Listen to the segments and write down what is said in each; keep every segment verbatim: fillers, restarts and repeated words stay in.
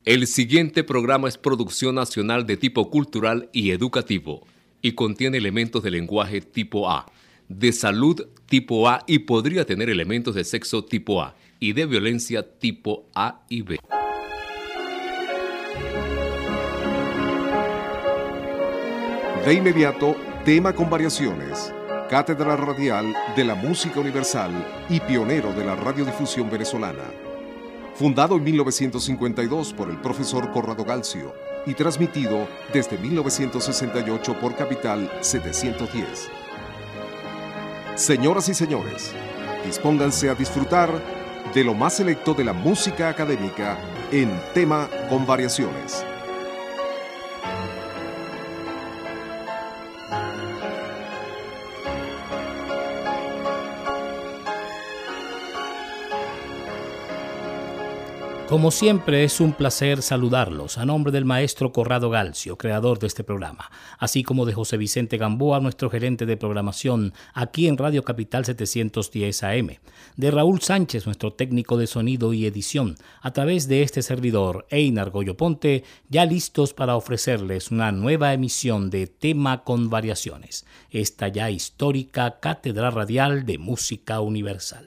El siguiente programa es producción nacional de tipo cultural y educativo y contiene elementos de lenguaje tipo A, de salud tipo A y podría tener elementos de sexo tipo A y de violencia tipo A y B. De inmediato, tema con variaciones. Cátedra Radial de la Música Universal y pionero de la radiodifusión venezolana. Fundado en mil novecientos cincuenta y dos por el profesor Corrado Galcio y transmitido desde mil novecientos sesenta y ocho por Capital setecientos diez. Señoras y señores, dispónganse a disfrutar de lo más selecto de la música académica en tema con variaciones. Como siempre, es un placer saludarlos a nombre del maestro Corrado Galcio, creador de este programa, así como de José Vicente Gamboa, nuestro gerente de programación aquí en Radio Capital setecientos diez A M, de Raúl Sánchez, nuestro técnico de sonido y edición, a través de este servidor, Einar Goyo Ponte, ya listos para ofrecerles una nueva emisión de Tema con Variaciones, esta ya histórica Cátedra Radial de Música Universal.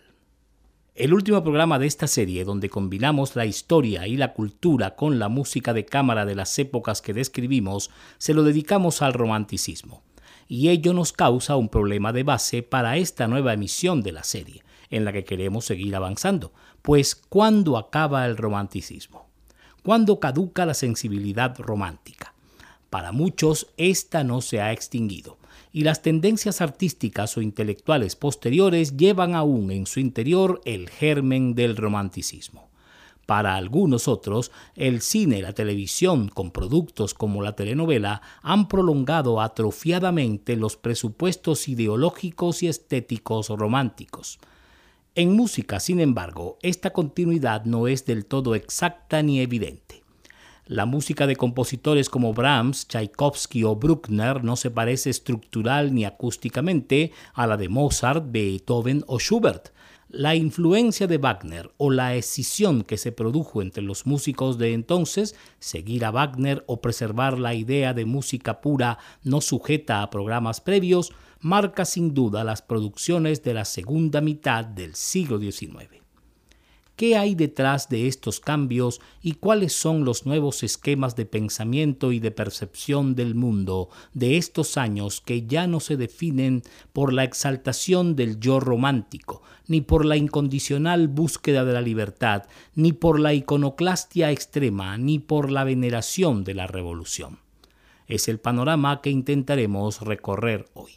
El último programa de esta serie, donde combinamos la historia y la cultura con la música de cámara de las épocas que describimos, se lo dedicamos al romanticismo. Y ello nos causa un problema de base para esta nueva emisión de la serie, en la que queremos seguir avanzando. Pues, ¿cuándo acaba el romanticismo? ¿Cuándo caduca la sensibilidad romántica? Para muchos, esta no se ha extinguido. Y las tendencias artísticas o intelectuales posteriores llevan aún en su interior el germen del romanticismo. Para algunos otros, el cine y la televisión, con productos como la telenovela, han prolongado atrofiadamente los presupuestos ideológicos y estéticos románticos. En música, sin embargo, esta continuidad no es del todo exacta ni evidente. La música de compositores como Brahms, Tchaikovsky o Bruckner no se parece estructural ni acústicamente a la de Mozart, Beethoven o Schubert. La influencia de Wagner o la escisión que se produjo entre los músicos de entonces, seguir a Wagner o preservar la idea de música pura no sujeta a programas previos, marca sin duda las producciones de la segunda mitad del siglo diecinueve. ¿Qué hay detrás de estos cambios y cuáles son los nuevos esquemas de pensamiento y de percepción del mundo de estos años que ya no se definen por la exaltación del yo romántico, ni por la incondicional búsqueda de la libertad, ni por la iconoclastia extrema, ni por la veneración de la revolución? Es el panorama que intentaremos recorrer hoy.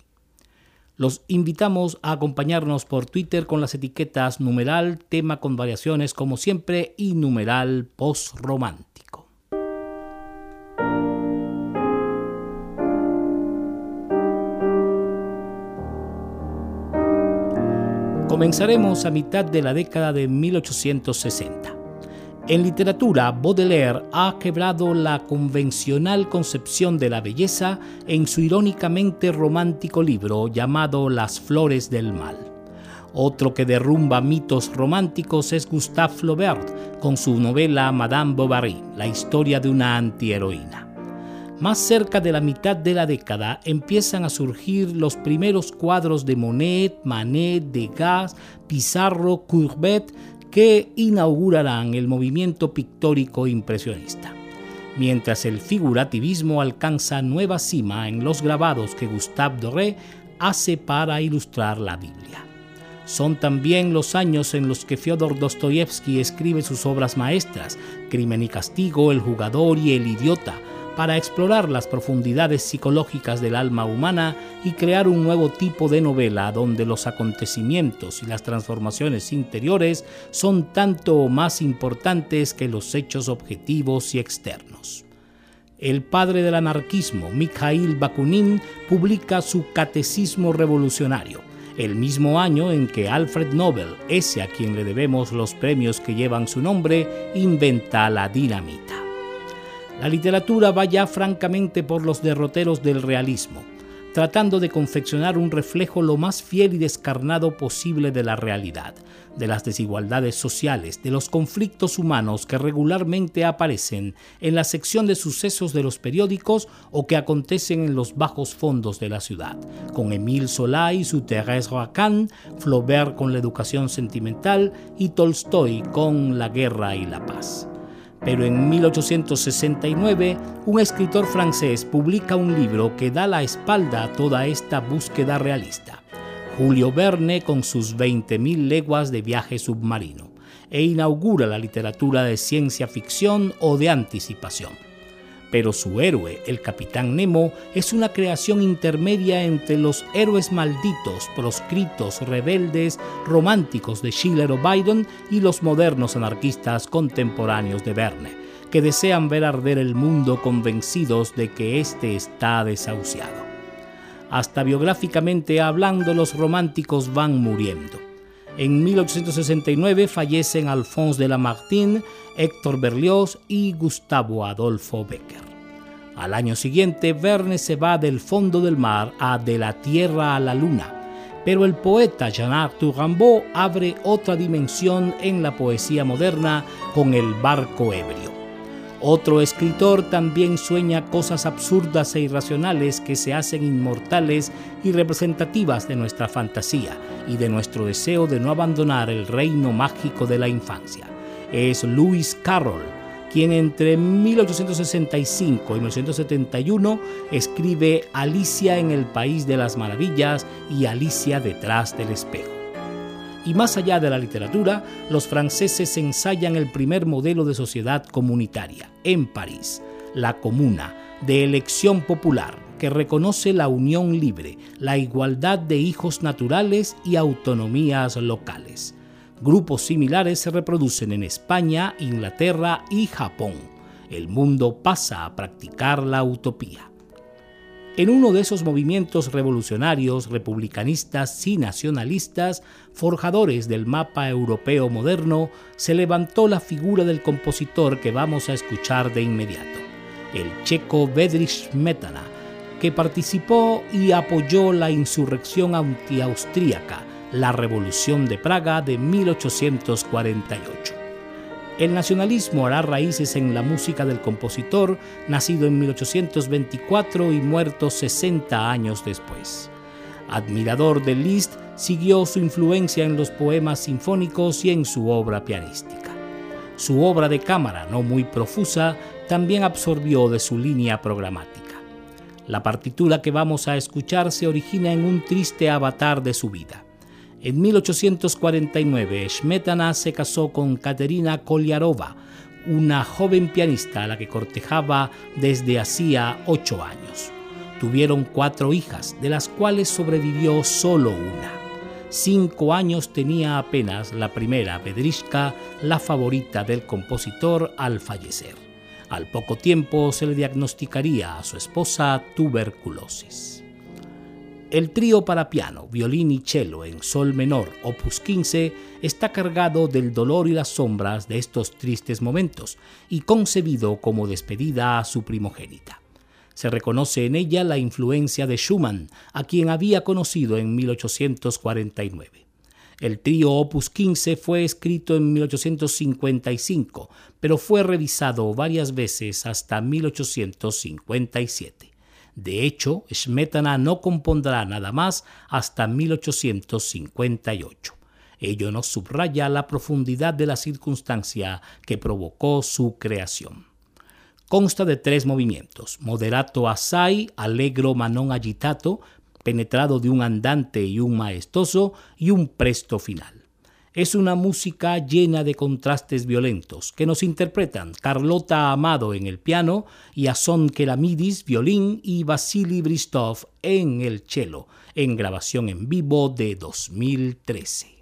Los invitamos a acompañarnos por Twitter con las etiquetas numeral, tema con variaciones como siempre y numeral postromántico. Comenzaremos a mitad de la década de mil ochocientos sesenta. En literatura, Baudelaire ha quebrado la convencional concepción de la belleza en su irónicamente romántico libro llamado Las Flores del Mal. Otro que derrumba mitos románticos es Gustave Flaubert con su novela Madame Bovary, la historia de una antiheroína. Más cerca de la mitad de la década empiezan a surgir los primeros cuadros de Monet, Manet, Degas, Pissarro, Courbet, que inaugurarán el movimiento pictórico impresionista, mientras el figurativismo alcanza nueva cima en los grabados que Gustave Doré hace para ilustrar la Biblia. Son también los años en los que Fyodor Dostoyevsky escribe sus obras maestras, Crimen y Castigo, El Jugador y El Idiota, para explorar las profundidades psicológicas del alma humana y crear un nuevo tipo de novela donde los acontecimientos y las transformaciones interiores son tanto o más importantes que los hechos objetivos y externos. El padre del anarquismo, Mikhail Bakunin, publica su Catecismo Revolucionario, el mismo año en que Alfred Nobel, ese a quien le debemos los premios que llevan su nombre, inventa la dinamita. La literatura va ya francamente por los derroteros del realismo. tratando de confeccionar un reflejo lo más fiel y descarnado posible de la realidad, de las desigualdades sociales, de los conflictos humanos que regularmente aparecen en la sección de sucesos de los periódicos o que acontecen en los bajos fondos de la ciudad, con Émile Zola y su Thérèse Racan, Flaubert con la educación sentimental y Tolstoy con la guerra y la paz. Pero en mil ochocientos sesenta y nueve, un escritor francés publica un libro que da la espalda a toda esta búsqueda realista. Julio Verne con sus veinte mil leguas de viaje submarino, e inaugura la literatura de ciencia ficción o de anticipación. Pero su héroe, el Capitán Nemo, es una creación intermedia entre los héroes malditos, proscritos, rebeldes, románticos de Schiller o Byron y los modernos anarquistas contemporáneos de Verne, que desean ver arder el mundo convencidos de que éste está desahuciado. Hasta biográficamente hablando, los románticos van muriendo. En mil ochocientos sesenta y nueve fallecen Alphonse de Lamartine, Héctor Berlioz y Gustavo Adolfo Bécquer. Al año siguiente, Verne se va del fondo del mar a De la Tierra a la Luna, pero el poeta Jean-Arthur Rimbaud abre otra dimensión en la poesía moderna con El barco ebrio. Otro escritor también sueña cosas absurdas e irracionales que se hacen inmortales y representativas de nuestra fantasía y de nuestro deseo de no abandonar el reino mágico de la infancia. Es Lewis Carroll, quien entre mil ochocientos sesenta y cinco y mil ochocientos setenta y uno escribe Alicia en el País de las Maravillas y Alicia detrás del espejo. Y más allá de la literatura, los franceses ensayan el primer modelo de sociedad comunitaria, en París, la Comuna, de elección popular, que reconoce la unión libre, la igualdad de hijos naturales y autonomías locales. Grupos similares se reproducen en España, Inglaterra y Japón. El mundo pasa a practicar la utopía. En uno de esos movimientos revolucionarios, republicanistas y nacionalistas, forjadores del mapa europeo moderno, se levantó la figura del compositor que vamos a escuchar de inmediato, el checo Bedřich Smetana, que participó y apoyó la insurrección antiaustríaca, la Revolución de Praga de mil ochocientos cuarenta y ocho. El nacionalismo hará raíces en la música del compositor, nacido en mil ochocientos veinticuatro y muerto sesenta años después. Admirador de Liszt, siguió su influencia en los poemas sinfónicos y en su obra pianística. Su obra de cámara, no muy profusa, también absorbió de su línea programática. La partitura que vamos a escuchar se origina en un triste avatar de su vida. En mil ochocientos cuarenta y nueve, Smetana se casó con Katerina Kolyarova, una joven pianista a la que cortejaba desde hacía ocho años. Tuvieron cuatro hijas, de las cuales sobrevivió solo una. Cinco años tenía apenas la primera, Bedřiška, la favorita del compositor, al fallecer. Al poco tiempo se le diagnosticaría a su esposa tuberculosis. El trío para piano, violín y cello en sol menor, opus quince, está cargado del dolor y las sombras de estos tristes momentos y concebido como despedida a su primogénita. Se reconoce en ella la influencia de Schumann, a quien había conocido en mil ochocientos cuarenta y nueve. El trío opus quince fue escrito en mil ochocientos cincuenta y cinco, pero fue revisado varias veces hasta mil ochocientos cincuenta y siete. De hecho, Smetana no compondrá nada más hasta mil ochocientos cincuenta y ocho. Ello nos subraya la profundidad de la circunstancia que provocó su creación. Consta de tres movimientos: moderato assai, allegro ma non agitato, penetrado de un andante y un maestoso, y un presto final. Es una música llena de contrastes violentos que nos interpretan Carlota Amado en el piano, Iason Keramidis, violín, y Vasily Bristov en el cello, en grabación en vivo de dos mil trece.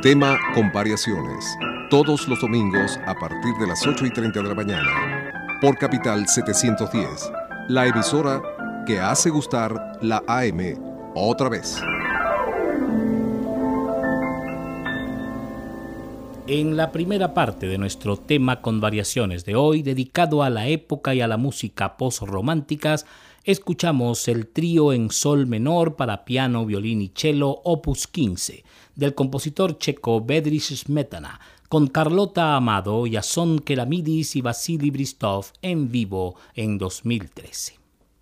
Tema con variaciones. Todos los domingos a partir de las ocho y treinta de la mañana. Por Capital setecientos diez. La emisora que hace gustar la A M otra vez. En la primera parte de nuestro tema con variaciones de hoy, dedicado a la época y a la música post-románticas, escuchamos el trío en sol menor para piano, violín y cello opus quince del compositor checo Bedřich Smetana, con Carlota Amado, Jason Keramidis y Vasily Bristov en vivo en dos mil trece.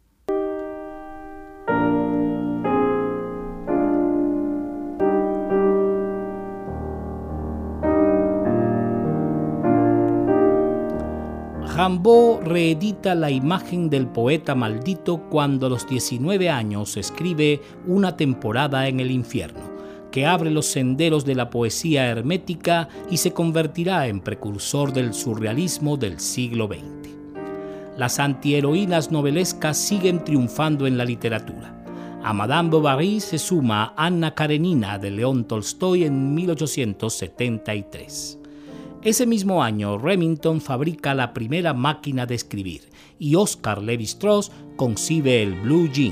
Rimbaud reedita la imagen del poeta maldito cuando a los diecinueve años escribe Una temporada en el infierno, que abre los senderos de la poesía hermética y se convertirá en precursor del surrealismo del siglo veinte. Las antiheroínas novelescas siguen triunfando en la literatura. A Madame Bovary se suma Anna Karenina de León Tolstoy en mil ochocientos setenta y tres. Ese mismo año, Remington fabrica la primera máquina de escribir y Oscar Lévi-Strauss concibe el Blue Jean.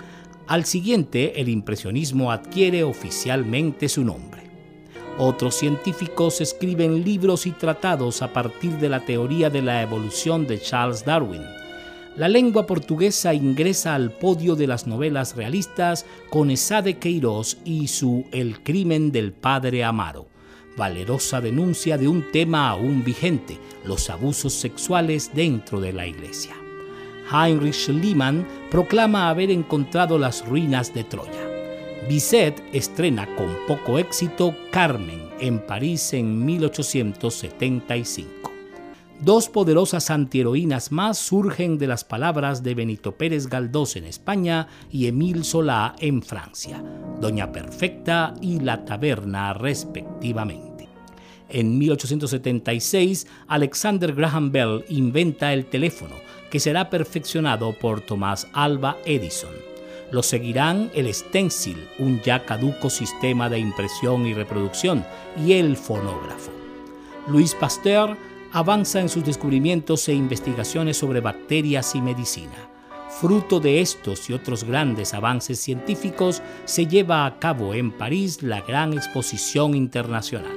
Al siguiente, el impresionismo adquiere oficialmente su nombre. Otros científicos escriben libros y tratados a partir de la teoría de la evolución de Charles Darwin. La lengua portuguesa ingresa al podio de las novelas realistas con Sá de Queiroz y su El crimen del padre Amaro, valerosa denuncia de un tema aún vigente, los abusos sexuales dentro de la iglesia. Heinrich Schliemann proclama haber encontrado las ruinas de Troya. Bizet estrena con poco éxito Carmen en París en mil ochocientos setenta y cinco. Dos poderosas antiheroínas más surgen de las palabras de Benito Pérez Galdós en España y Émile Zola en Francia, Doña Perfecta y La Taberna respectivamente. En mil ochocientos setenta y seis, Alexander Graham Bell inventa el teléfono, que será perfeccionado por Thomas Alva Edison. Lo seguirán el stencil, un ya caduco sistema de impresión y reproducción, y el fonógrafo. Louis Pasteur avanza en sus descubrimientos e investigaciones sobre bacterias y medicina. Fruto de estos y otros grandes avances científicos, se lleva a cabo en París la Gran Exposición Internacional.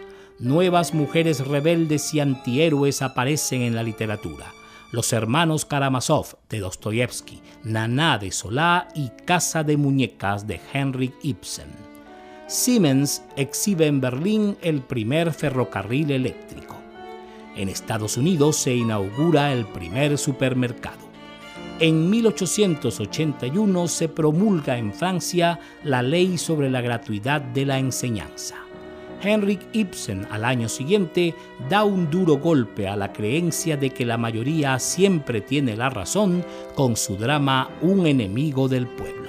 Nuevas mujeres rebeldes y antihéroes aparecen en la literatura. Los hermanos Karamazov de Dostoyevsky, Naná de Solá y Casa de Muñecas de Henrik Ibsen. Siemens exhibe en Berlín el primer ferrocarril eléctrico. En Estados Unidos se inaugura el primer supermercado. En mil ochocientos ochenta y uno se promulga en Francia la ley sobre la gratuidad de la enseñanza. Henrik Ibsen, al año siguiente, da un duro golpe a la creencia de que la mayoría siempre tiene la razón con su drama Un enemigo del pueblo.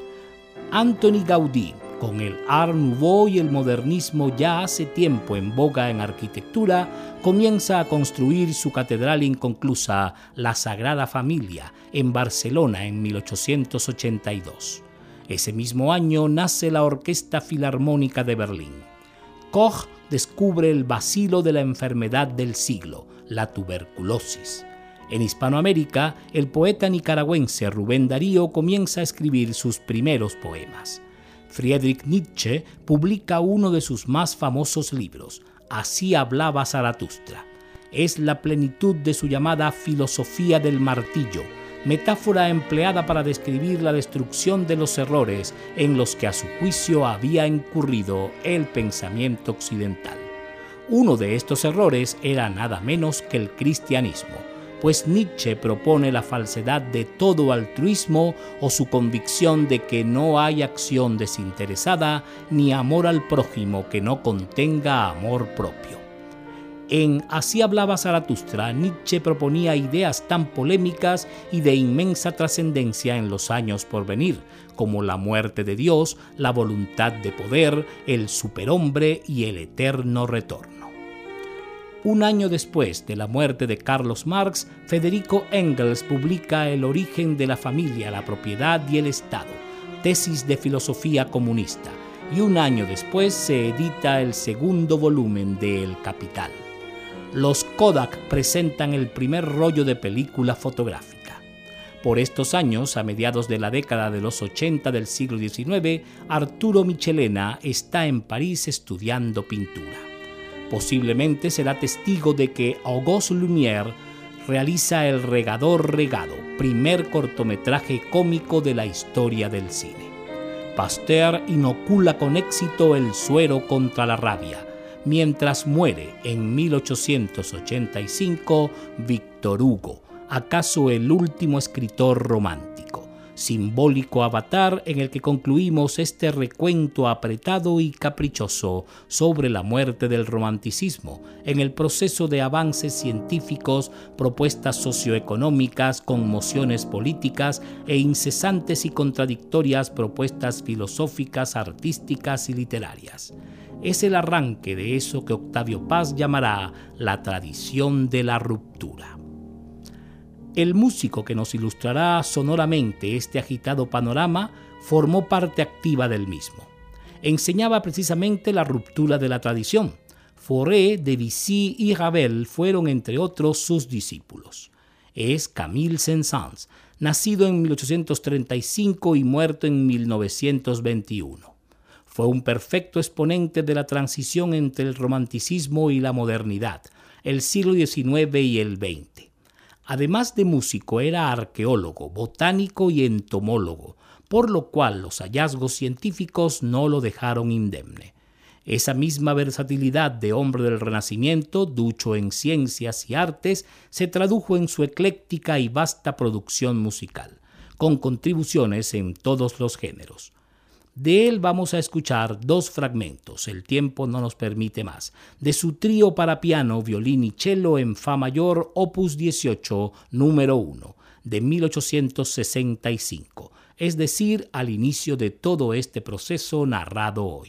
Anthony Gaudí, con el Art Nouveau y el modernismo ya hace tiempo en boga en arquitectura, comienza a construir su catedral inconclusa, la Sagrada Familia, en Barcelona en mil ochocientos ochenta y dos. Ese mismo año nace la Orquesta Filarmónica de Berlín. Koch descubre el bacilo de la enfermedad del siglo, la tuberculosis. En Hispanoamérica, el poeta nicaragüense Rubén Darío comienza a escribir sus primeros poemas. Friedrich Nietzsche publica uno de sus más famosos libros, Así hablaba Zaratustra. Es la plenitud de su llamada filosofía del martillo, metáfora empleada para describir la destrucción de los errores en los que a su juicio había incurrido el pensamiento occidental. Uno de estos errores era nada menos que el cristianismo, pues Nietzsche propone la falsedad de todo altruismo o su convicción de que no hay acción desinteresada ni amor al prójimo que no contenga amor propio. En Así hablaba Zaratustra, Nietzsche proponía ideas tan polémicas y de inmensa trascendencia en los años por venir, como la muerte de Dios, la voluntad de poder, el superhombre y el eterno retorno. Un año después de la muerte de Carlos Marx, Federico Engels publica El origen de la familia, la propiedad y el Estado, tesis de filosofía comunista, y un año después se edita el segundo volumen de El Capital. Los Kodak presentan el primer rollo de película fotográfica. Por estos años, a mediados de la década de los ochenta del siglo diecinueve, Arturo Michelena está en París estudiando pintura. Posiblemente será testigo de que Auguste Lumière realiza El Regador Regado, primer cortometraje cómico de la historia del cine. Pasteur inocula con éxito el suero contra la rabia, mientras muere en mil ochocientos ochenta y cinco Víctor Hugo, acaso el último escritor romántico, simbólico avatar en el que concluimos este recuento apretado y caprichoso sobre la muerte del romanticismo en el proceso de avances científicos, propuestas socioeconómicas, conmociones políticas e incesantes y contradictorias propuestas filosóficas, artísticas y literarias. Es el arranque de eso que Octavio Paz llamará la tradición de la ruptura. El músico que nos ilustrará sonoramente este agitado panorama formó parte activa del mismo. Enseñaba precisamente la ruptura de la tradición. Fauré, Debussy y Ravel fueron, entre otros, sus discípulos. Es Camille Saint-Saëns, nacido en mil ochocientos treinta y cinco y muerto en mil novecientos veintiuno. Fue un perfecto exponente de la transición entre el romanticismo y la modernidad, el siglo diecinueve y el veinte. Además de músico, era arqueólogo, botánico y entomólogo, por lo cual los hallazgos científicos no lo dejaron indemne. Esa misma versatilidad de hombre del Renacimiento, ducho en ciencias y artes, se tradujo en su ecléctica y vasta producción musical, con contribuciones en todos los géneros. De él vamos a escuchar dos fragmentos, el tiempo no nos permite más, de su trío para piano, violín y cello en fa mayor, opus dieciocho, número uno, de mil ochocientos sesenta y cinco, es decir, al inicio de todo este proceso narrado hoy.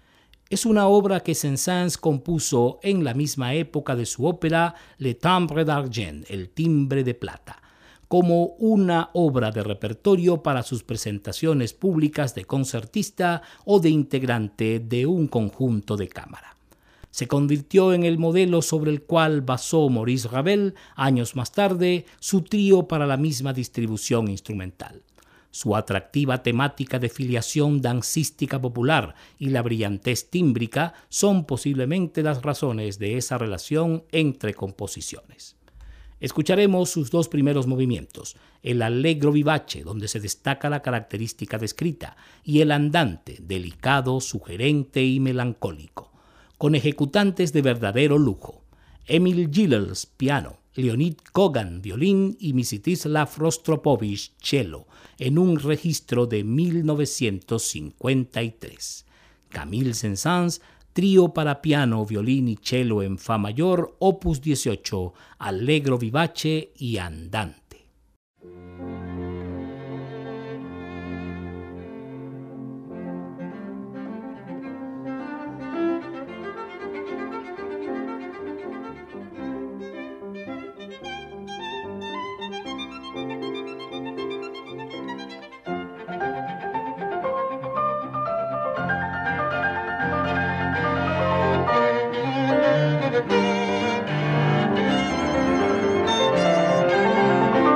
Es una obra que Saint-Saëns compuso en la misma época de su ópera Le Timbre d'Argent, el timbre de plata, como una obra de repertorio para sus presentaciones públicas de concertista o de integrante de un conjunto de cámara. Se convirtió en el modelo sobre el cual basó Maurice Ravel, años más tarde, su trío para la misma distribución instrumental. Su atractiva temática de filiación dancística popular y la brillantez tímbrica son posiblemente las razones de esa relación entre composiciones. Escucharemos sus dos primeros movimientos, el allegro vivace, donde se destaca la característica descrita, y el andante, delicado, sugerente y melancólico, con ejecutantes de verdadero lujo. Emil Gilels, piano, Leonid Kogan, violín y Mstislav Rostropovich, cello, en un registro de mil novecientos cincuenta y tres. Camille Saint-Saëns, trío para piano, violín y cello en fa mayor, opus dieciocho, allegro vivace y andante. Thank you.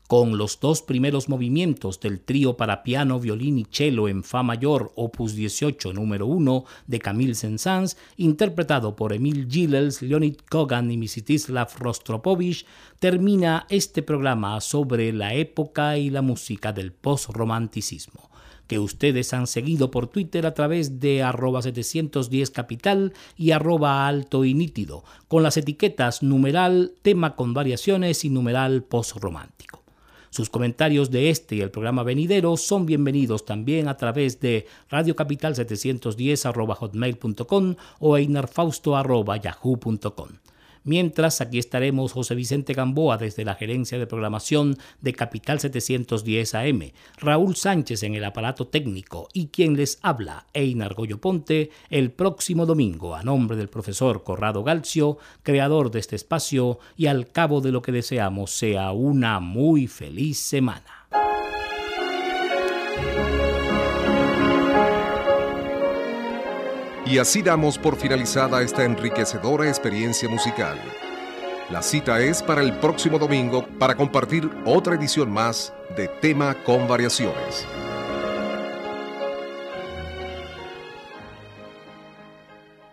con los dos primeros movimientos del trío para piano, violín y cello en fa mayor, opus dieciocho, número uno, de Camille Saint-Saëns, interpretado por Emil Gilels, Leonid Kogan y Mstislav Rostropovich, termina este programa sobre la época y la música del post-romanticismo, que ustedes han seguido por Twitter a través de arroba setecientos diez capital y arroba alto y nítido, con las etiquetas numeral tema con variaciones y numeral post-romántico. Sus comentarios de este y el programa venidero son bienvenidos también a través de radiocapital setecientos diez arroba hotmail punto com o einarfausto arroba yahoo punto com. Mientras, aquí estaremos José Vicente Gamboa desde la gerencia de programación de Capital setecientos diez A M, Raúl Sánchez en el aparato técnico y quien les habla, Einar Goyo Ponte, el próximo domingo a nombre del profesor Corrado Galcio, creador de este espacio, y al cabo de lo que deseamos sea una muy feliz semana. Y así damos por finalizada esta enriquecedora experiencia musical. La cita es para el próximo domingo para compartir otra edición más de Tema con Variaciones.